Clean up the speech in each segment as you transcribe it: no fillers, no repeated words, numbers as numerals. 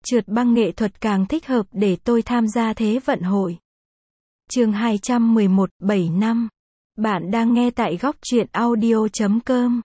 Trượt băng nghệ thuật càng thích hợp để tôi tham gia Thế vận hội. Chương 211, 7 năm. Bạn đang nghe tại góc truyện audio.com.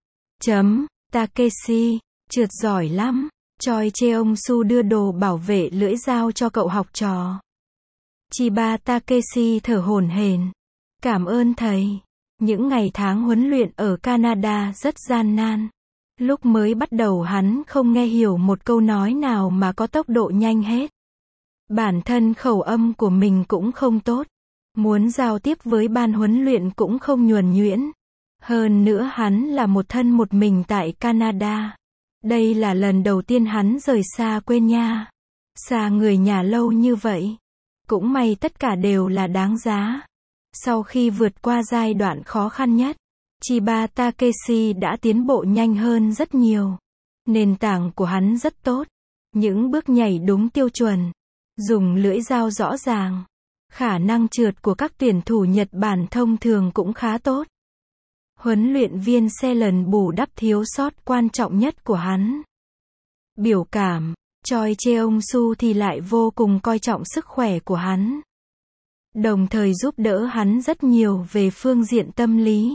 Takeshi, trượt giỏi lắm. Choi Cheong-su đưa đồ bảo vệ lưỡi dao cho cậu học trò. Chiba Takeshi thở hổn hển. Cảm ơn thầy. Những ngày tháng huấn luyện ở Canada rất gian nan. Lúc mới bắt đầu hắn không nghe hiểu một câu nói nào mà có tốc độ nhanh hết. Bản thân khẩu âm của mình cũng không tốt. Muốn giao tiếp với ban huấn luyện cũng không nhuần nhuyễn. Hơn nữa hắn là một thân một mình tại Canada. Đây là lần đầu tiên hắn rời xa quê nhà. Xa người nhà lâu như vậy. Cũng may tất cả đều là đáng giá. Sau khi vượt qua giai đoạn khó khăn nhất, Chiba Takeshi đã tiến bộ nhanh hơn rất nhiều. Nền tảng của hắn rất tốt. Những bước nhảy đúng tiêu chuẩn. Dùng lưỡi dao rõ ràng. Khả năng trượt của các tuyển thủ Nhật Bản thông thường cũng khá tốt. Huấn luyện viên Selen bù đắp thiếu sót quan trọng nhất của hắn. Biểu cảm, Choi Cheong-su thì lại vô cùng coi trọng sức khỏe của hắn. Đồng thời giúp đỡ hắn rất nhiều về phương diện tâm lý.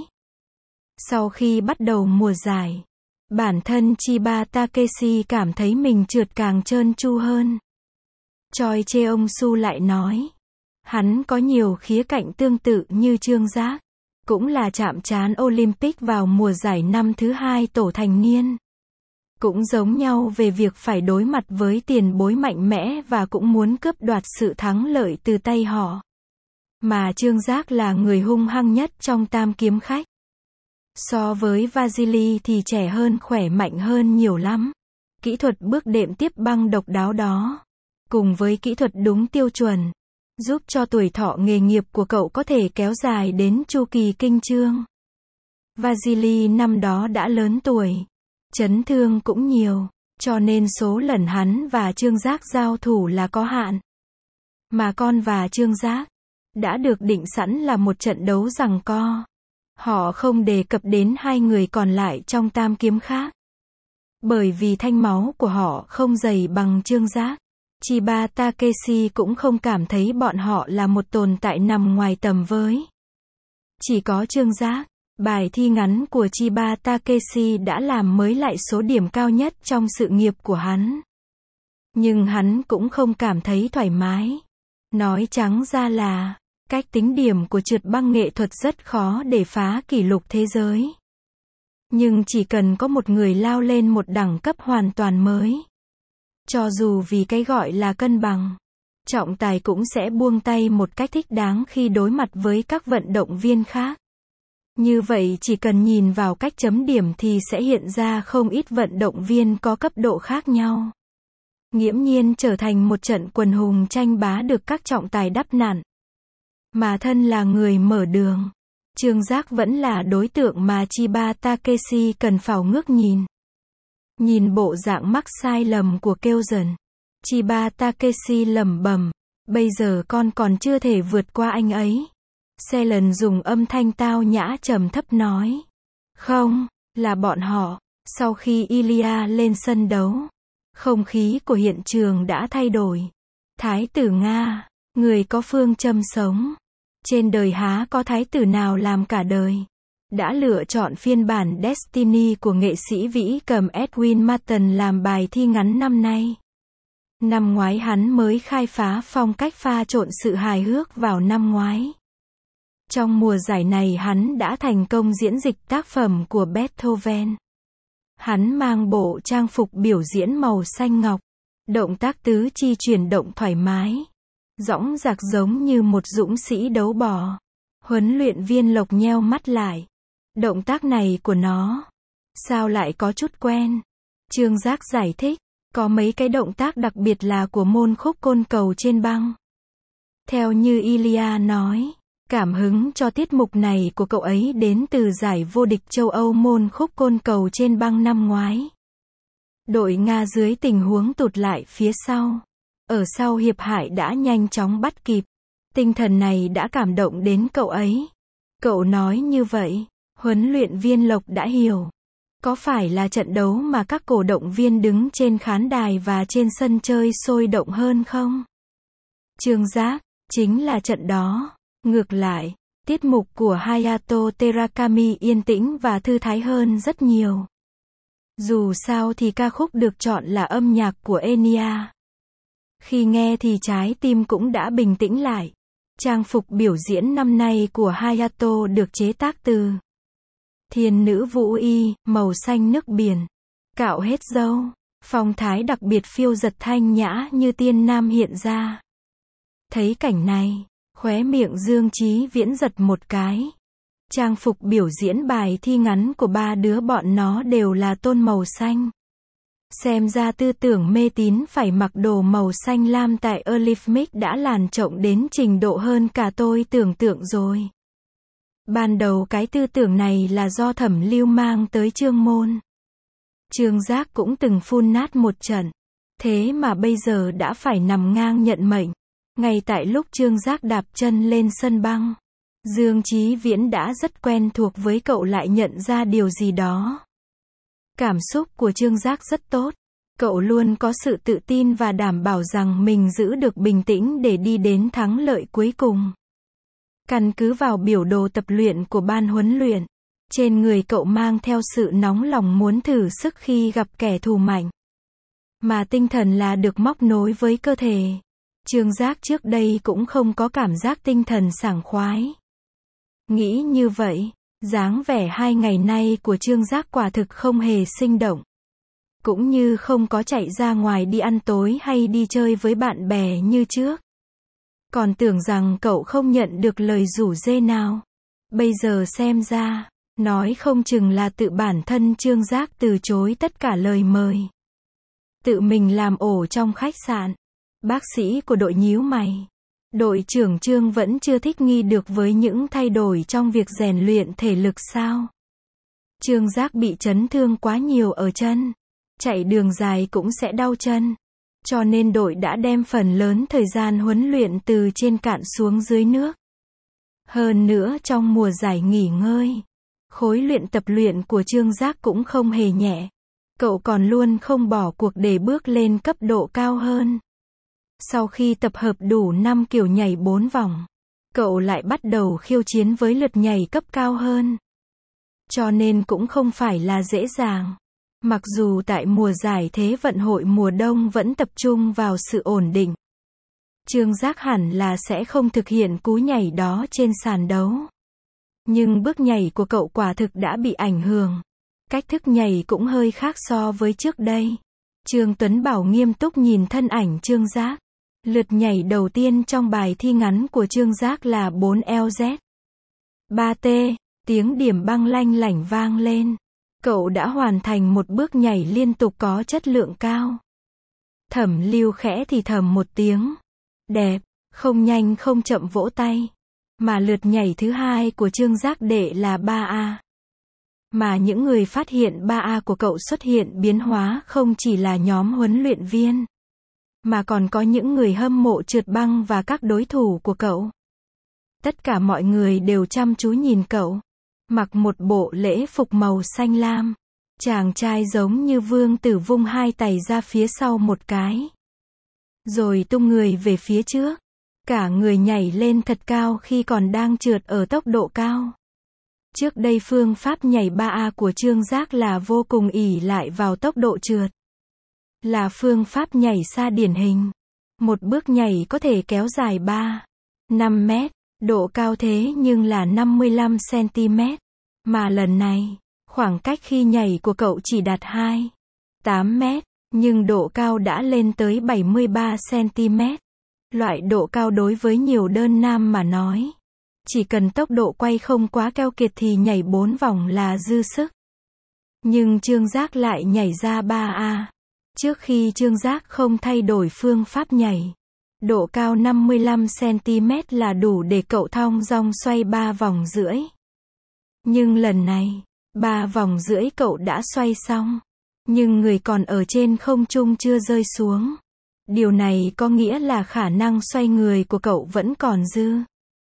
Sau khi bắt đầu mùa giải, bản thân Chiba Takeshi cảm thấy mình trượt càng trơn tru hơn. Choi Cheong-su lại nói, hắn có nhiều khía cạnh tương tự như Trương Giác, cũng là chạm trán Olympic vào mùa giải năm thứ 2 tổ thành niên. Cũng giống nhau về việc phải đối mặt với tiền bối mạnh mẽ và cũng muốn cướp đoạt sự thắng lợi từ tay họ. Mà Trương Giác là người hung hăng nhất trong tam kiếm khách. So với Vasily thì trẻ hơn, khỏe mạnh hơn nhiều lắm. Kỹ thuật bước đệm tiếp băng độc đáo đó, cùng với kỹ thuật đúng tiêu chuẩn, giúp cho tuổi thọ nghề nghiệp của cậu có thể kéo dài đến chu kỳ kinh chương. Vasily năm đó đã lớn tuổi, chấn thương cũng nhiều, cho nên số lần hắn và Trương Giác giao thủ là có hạn. Mà con và Trương Giác đã được định sẵn là một trận đấu giằng co. Họ không đề cập đến hai người còn lại trong tam kiếm khác. Bởi vì thanh máu của họ không dày bằng Trương Giác. Chiba Takeshi cũng không cảm thấy bọn họ là một tồn tại nằm ngoài tầm với. Chỉ có Trương Giác, bài thi ngắn của Chiba Takeshi đã làm mới lại số điểm cao nhất trong sự nghiệp của hắn. Nhưng hắn cũng không cảm thấy thoải mái. Nói trắng ra là, cách tính điểm của trượt băng nghệ thuật rất khó để phá kỷ lục thế giới. Nhưng chỉ cần có một người lao lên một đẳng cấp hoàn toàn mới. Cho dù vì cái gọi là cân bằng, trọng tài cũng sẽ buông tay một cách thích đáng khi đối mặt với các vận động viên khác. Như vậy chỉ cần nhìn vào cách chấm điểm thì sẽ hiện ra không ít vận động viên có cấp độ khác nhau. Nghiễm nhiên trở thành một trận quần hùng tranh bá được các trọng tài đắp nặn. Mà thân là người mở đường, Trương Giác vẫn là đối tượng mà Chiba Takeshi cần phào ngước nhìn. Nhìn bộ dạng mắc sai lầm của Kyogen, Chiba Takeshi lẩm bẩm, bây giờ con còn chưa thể vượt qua anh ấy. Selen dùng âm thanh tao nhã trầm thấp nói, không, là bọn họ. Sau khi Ilya lên sân đấu, không khí của hiện trường đã thay đổi. Thái tử Nga, người có phương châm sống. Trên đời há có thái tử nào làm cả đời. Đã lựa chọn phiên bản Destiny của nghệ sĩ vĩ cầm Edwin Martin làm bài thi ngắn năm nay. Năm ngoái hắn mới khai phá phong cách pha trộn sự hài hước vào năm ngoái. Trong mùa giải này hắn đã thành công diễn dịch tác phẩm của Beethoven. Hắn mang bộ trang phục biểu diễn màu xanh ngọc. Động tác tứ chi chuyển động thoải mái. Dõng dạc giống như một dũng sĩ đấu bò. Huấn luyện viên Lộc nheo mắt lại. Động tác này của nó, sao lại có chút quen? Trương Giác giải thích, có mấy cái động tác đặc biệt là của môn khúc côn cầu trên băng. Theo như Ilya nói, cảm hứng cho tiết mục này của cậu ấy đến từ giải vô địch châu Âu môn khúc côn cầu trên băng năm ngoái. Đội Nga dưới tình huống tụt lại phía sau. Ở sau hiệp hải đã nhanh chóng bắt kịp. Tinh thần này đã cảm động đến cậu ấy. Cậu nói như vậy, huấn luyện viên Lộc đã hiểu. Có phải là trận đấu mà các cổ động viên đứng trên khán đài và trên sân chơi sôi động hơn không? Trương Giác, chính là trận đó. Ngược lại, tiết mục của Hayato Terakami yên tĩnh và thư thái hơn rất nhiều. Dù sao thì ca khúc được chọn là âm nhạc của Enya. Khi nghe thì trái tim cũng đã bình tĩnh lại. Trang phục biểu diễn năm nay của Hayato được chế tác từ thiên nữ vũ y, màu xanh nước biển. Cạo hết râu, phong thái đặc biệt phiêu dật thanh nhã như tiên nam hiện ra. Thấy cảnh này, khóe miệng Dương Chí Viễn giật một cái. Trang phục biểu diễn bài thi ngắn của ba đứa bọn nó đều là tôn màu xanh. Xem ra tư tưởng mê tín phải mặc đồ màu xanh lam tại Olympic đã làn rộng đến trình độ hơn cả tôi tưởng tượng rồi. Ban đầu cái tư tưởng này là do Thẩm Lưu mang tới Trương Môn. Trương Giác cũng từng phun nát một trận. Thế mà bây giờ đã phải nằm ngang nhận mệnh. Ngay tại lúc Trương Giác đạp chân lên sân băng, Dương Chí Viễn đã rất quen thuộc với cậu lại nhận ra điều gì đó. Cảm xúc của Trương Giác rất tốt. Cậu luôn có sự tự tin và đảm bảo rằng mình giữ được bình tĩnh để đi đến thắng lợi cuối cùng. Căn cứ vào biểu đồ tập luyện của ban huấn luyện, trên người cậu mang theo sự nóng lòng muốn thử sức khi gặp kẻ thù mạnh. Mà tinh thần là được móc nối với cơ thể. Trương Giác trước đây cũng không có cảm giác tinh thần sảng khoái. Nghĩ như vậy, dáng vẻ 2 ngày nay của Trương Giác quả thực không hề sinh động. Cũng như không có chạy ra ngoài đi ăn tối hay đi chơi với bạn bè như trước. Còn tưởng rằng cậu không nhận được lời rủ rê nào. Bây giờ xem ra, nói không chừng là tự bản thân Trương Giác từ chối tất cả lời mời. Tự mình làm ổ trong khách sạn. Bác sĩ của đội nhíu mày. Đội trưởng Trương vẫn chưa thích nghi được với những thay đổi trong việc rèn luyện thể lực sao? Trương Giác bị chấn thương quá nhiều ở chân. Chạy đường dài cũng sẽ đau chân. Cho nên đội đã đem phần lớn thời gian huấn luyện từ trên cạn xuống dưới nước. Hơn nữa trong mùa giải nghỉ ngơi, khối luyện tập luyện của Trương Giác cũng không hề nhẹ. Cậu còn luôn không bỏ cuộc để bước lên cấp độ cao hơn. Sau khi tập hợp đủ 5 kiểu nhảy 4 vòng, cậu lại bắt đầu khiêu chiến với lượt nhảy cấp cao hơn. Cho nên cũng không phải là dễ dàng. Mặc dù tại mùa giải Thế vận hội mùa đông vẫn tập trung vào sự ổn định. Trương Giác hẳn là sẽ không thực hiện cú nhảy đó trên sàn đấu. Nhưng bước nhảy của cậu quả thực đã bị ảnh hưởng. Cách thức nhảy cũng hơi khác so với trước đây. Trương Tuấn Bảo nghiêm túc nhìn thân ảnh Trương Giác. Lượt nhảy đầu tiên trong bài thi ngắn của Trương Giác là 4LZ. 3T, tiếng điểm băng lanh lảnh vang lên. Cậu đã hoàn thành một bước nhảy liên tục có chất lượng cao. Thẩm Lưu khẽ thì thầm một tiếng. Đẹp, không nhanh không chậm vỗ tay. Mà lượt nhảy thứ hai của Trương Giác đệ là 3A. Mà những người phát hiện 3A của cậu xuất hiện biến hóa không chỉ là nhóm huấn luyện viên, mà còn có những người hâm mộ trượt băng và các đối thủ của cậu. Tất cả mọi người đều chăm chú nhìn cậu. Mặc một bộ lễ phục màu xanh lam. Chàng trai giống như vương tử vung hai tay ra phía sau một cái. Rồi tung người về phía trước. Cả người nhảy lên thật cao khi còn đang trượt ở tốc độ cao. Trước đây phương pháp nhảy 3A của Trương Giác là vô cùng ỷ lại vào tốc độ trượt. Là phương pháp nhảy xa điển hình. Một bước nhảy có thể kéo dài 5 mét. Độ cao thế nhưng là 55 cm. Mà lần này, khoảng cách khi nhảy của cậu chỉ đạt 8 mét. Nhưng độ cao đã lên tới 73 cm. Loại độ cao đối với nhiều đơn nam mà nói. Chỉ cần tốc độ quay không quá keo kiệt thì nhảy 4 vòng là dư sức. Nhưng Trương Giác lại nhảy ra 3A. Trước khi Trương Giác không thay đổi phương pháp nhảy. Độ cao 55 cm là đủ để cậu thong dong xoay 3 vòng rưỡi. Nhưng lần này, 3 vòng rưỡi cậu đã xoay xong. Nhưng người còn ở trên không trung chưa rơi xuống. Điều này có nghĩa là khả năng xoay người của cậu vẫn còn dư.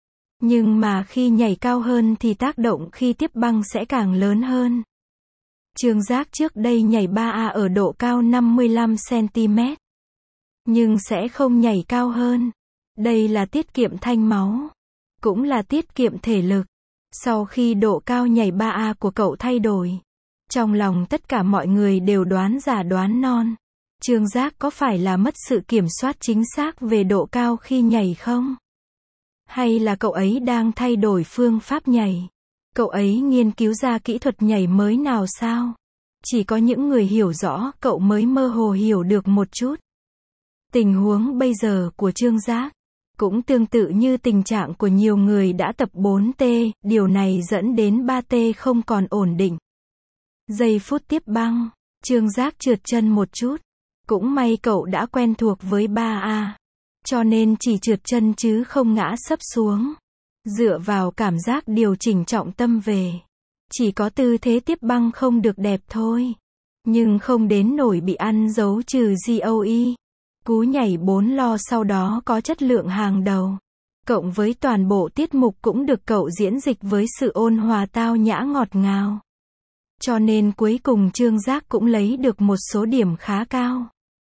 Nhưng mà khi nhảy cao hơn thì tác động khi tiếp băng sẽ càng lớn hơn. Trương Giác trước đây nhảy 3A ở độ cao 55cm. Nhưng sẽ không nhảy cao hơn. Đây là tiết kiệm thanh máu. Cũng là tiết kiệm thể lực. Sau khi độ cao nhảy 3A của cậu thay đổi, trong lòng tất cả mọi người đều đoán giả đoán non. Trương Giác có phải là mất sự kiểm soát chính xác về độ cao khi nhảy không? Hay là cậu ấy đang thay đổi phương pháp nhảy? Cậu ấy nghiên cứu ra kỹ thuật nhảy mới nào sao? Chỉ có những người hiểu rõ cậu mới mơ hồ hiểu được một chút. Tình huống bây giờ của Trương Giác cũng tương tự như tình trạng của nhiều người đã tập 4T, điều này dẫn đến 3T không còn ổn định. Giây phút tiếp băng, Trương Giác trượt chân một chút. Cũng may cậu đã quen thuộc với 3A. Cho nên chỉ trượt chân chứ không ngã sấp xuống. Dựa vào cảm giác điều chỉnh trọng tâm về. Chỉ có tư thế tiếp băng không được đẹp thôi. Nhưng không đến nổi bị ăn dấu trừ GOE. Cú nhảy 4 lo sau đó có chất lượng hàng đầu. Cộng với toàn bộ tiết mục cũng được cậu diễn dịch với sự ôn hòa tao nhã ngọt ngào. Cho nên cuối cùng Trương Giác cũng lấy được một số điểm khá cao.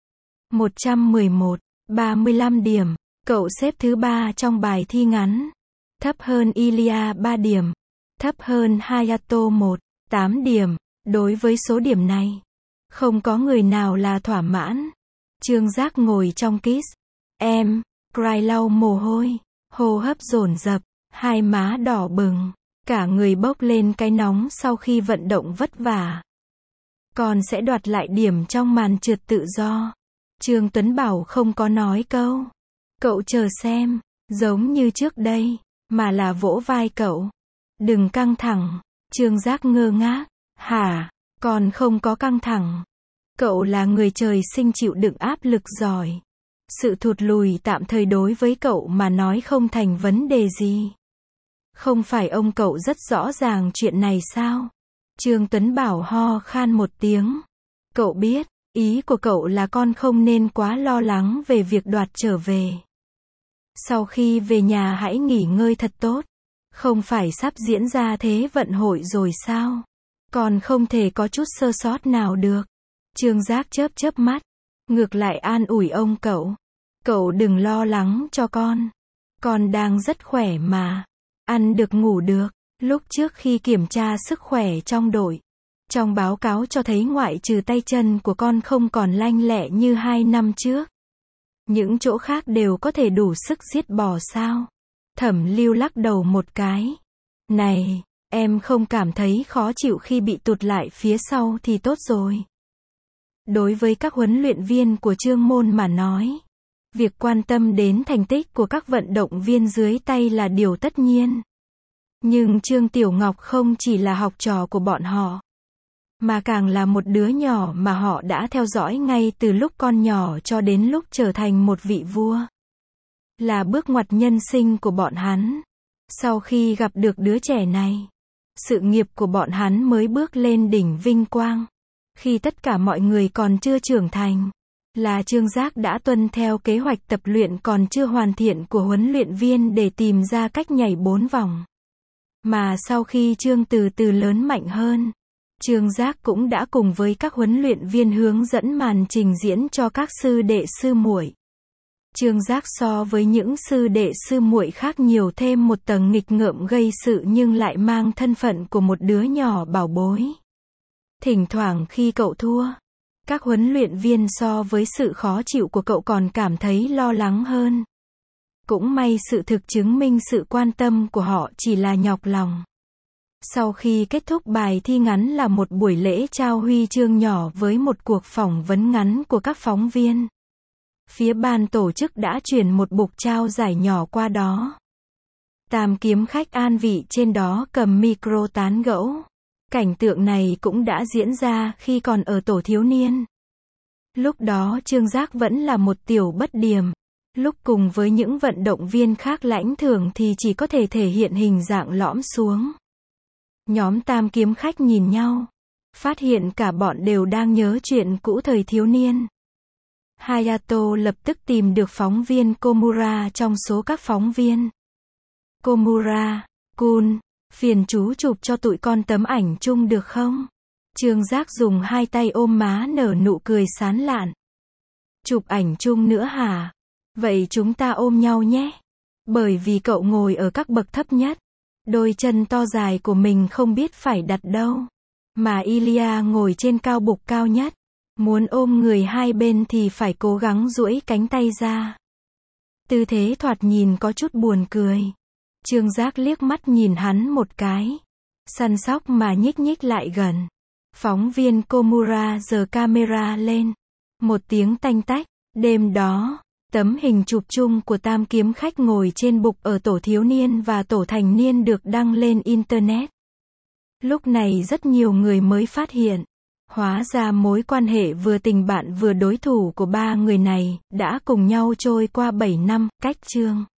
111, 35 điểm. Cậu xếp thứ 3 trong bài thi ngắn. Thấp hơn Ilya 3 điểm. Thấp hơn Hayato 8 điểm. Đối với số điểm này, không có người nào là thỏa mãn. Trương Giác ngồi trong kiss. Cry lau mồ hôi. Hô hấp dồn dập. Hai má đỏ bừng. Cả người bốc lên cái nóng sau khi vận động vất vả. Con sẽ đoạt lại điểm trong màn trượt tự do. Trương Tuấn Bảo không có nói câu. Cậu chờ xem. Giống như trước đây. Mà là vỗ vai cậu. Đừng căng thẳng. Trương Giác ngơ ngác. Hả? Con không có căng thẳng. Cậu là người trời sinh chịu đựng áp lực giỏi. Sự thụt lùi tạm thời đối với cậu mà nói không thành vấn đề gì. Không phải ông cậu rất rõ ràng chuyện này sao? Trương Tuấn Bảo ho khan một tiếng. Cậu biết, ý của cậu là con không nên quá lo lắng về việc đoạt trở về. Sau khi về nhà hãy nghỉ ngơi thật tốt. Không phải sắp diễn ra Thế vận hội rồi sao? Còn không thể có chút sơ sót nào được. Trương Giác chớp chớp mắt. Ngược lại an ủi ông cậu. Cậu đừng lo lắng cho con. Con đang rất khỏe mà. Ăn được ngủ được. Lúc trước khi kiểm tra sức khỏe trong đội, trong báo cáo cho thấy ngoại trừ tay chân của con không còn lanh lẹ như 2 năm trước. Những chỗ khác đều có thể đủ sức giết bò sao? Thẩm Lưu lắc đầu một cái. Này, em không cảm thấy khó chịu khi bị tụt lại phía sau thì tốt rồi. Đối với các huấn luyện viên của Trương Môn mà nói, việc quan tâm đến thành tích của các vận động viên dưới tay là điều tất nhiên. Nhưng Trương Tiểu Ngọc không chỉ là học trò của bọn họ, mà càng là một đứa nhỏ mà họ đã theo dõi ngay từ lúc con nhỏ cho đến lúc trở thành một vị vua. Là bước ngoặt nhân sinh của bọn hắn. Sau khi gặp được đứa trẻ này, sự nghiệp của bọn hắn mới bước lên đỉnh vinh quang. Khi tất cả mọi người còn chưa trưởng thành, là Trương Giác đã tuân theo kế hoạch tập luyện còn chưa hoàn thiện của huấn luyện viên để tìm ra cách nhảy 4 vòng. Mà sau khi Trương từ từ lớn mạnh hơn, Trương Giác cũng đã cùng với các huấn luyện viên hướng dẫn màn trình diễn cho các sư đệ sư muội. Trương Giác so với những sư đệ sư muội khác nhiều thêm một tầng nghịch ngợm gây sự nhưng lại mang thân phận của một đứa nhỏ bảo bối. Thỉnh thoảng khi cậu thua, các huấn luyện viên so với sự khó chịu của cậu còn cảm thấy lo lắng hơn. Cũng may sự thực chứng minh sự quan tâm của họ chỉ là nhọc lòng. Sau khi kết thúc bài thi ngắn là một buổi lễ trao huy chương nhỏ với một cuộc phỏng vấn ngắn của các phóng viên. Phía ban tổ chức đã chuyển một bục trao giải nhỏ qua đó. Tam kiếm khách an vị trên đó cầm micro tán gẫu. Cảnh tượng này cũng đã diễn ra khi còn ở tổ thiếu niên. Lúc đó Trương Giác vẫn là một tiểu bất điểm. Lúc cùng với những vận động viên khác lãnh thưởng thì chỉ có thể thể hiện hình dạng lõm xuống. Nhóm tam kiếm khách nhìn nhau. Phát hiện cả bọn đều đang nhớ chuyện cũ thời thiếu niên. Hayato lập tức tìm được phóng viên Komura trong số các phóng viên. Komura, Kun, phiền chú chụp cho tụi con tấm ảnh chung được không? Trương Giác dùng hai tay ôm má nở nụ cười sán lạn. Chụp ảnh chung nữa hả? Vậy chúng ta ôm nhau nhé. Bởi vì cậu ngồi ở các bậc thấp nhất. Đôi chân to dài của mình không biết phải đặt đâu. Mà Ilya ngồi trên cao bục cao nhất. Muốn ôm người hai bên thì phải cố gắng duỗi cánh tay ra. Tư thế thoạt nhìn có chút buồn cười. Trương Giác liếc mắt nhìn hắn một cái. Săn sóc mà nhích nhích lại gần. Phóng viên Komura giơ camera lên. Một tiếng tanh tách. Đêm đó, tấm hình chụp chung của tam kiếm khách ngồi trên bục ở tổ thiếu niên và tổ thành niên được đăng lên Internet. Lúc này rất nhiều người mới phát hiện. Hóa ra mối quan hệ vừa tình bạn vừa đối thủ của ba người này, đã cùng nhau trôi qua 7 năm, cách Trương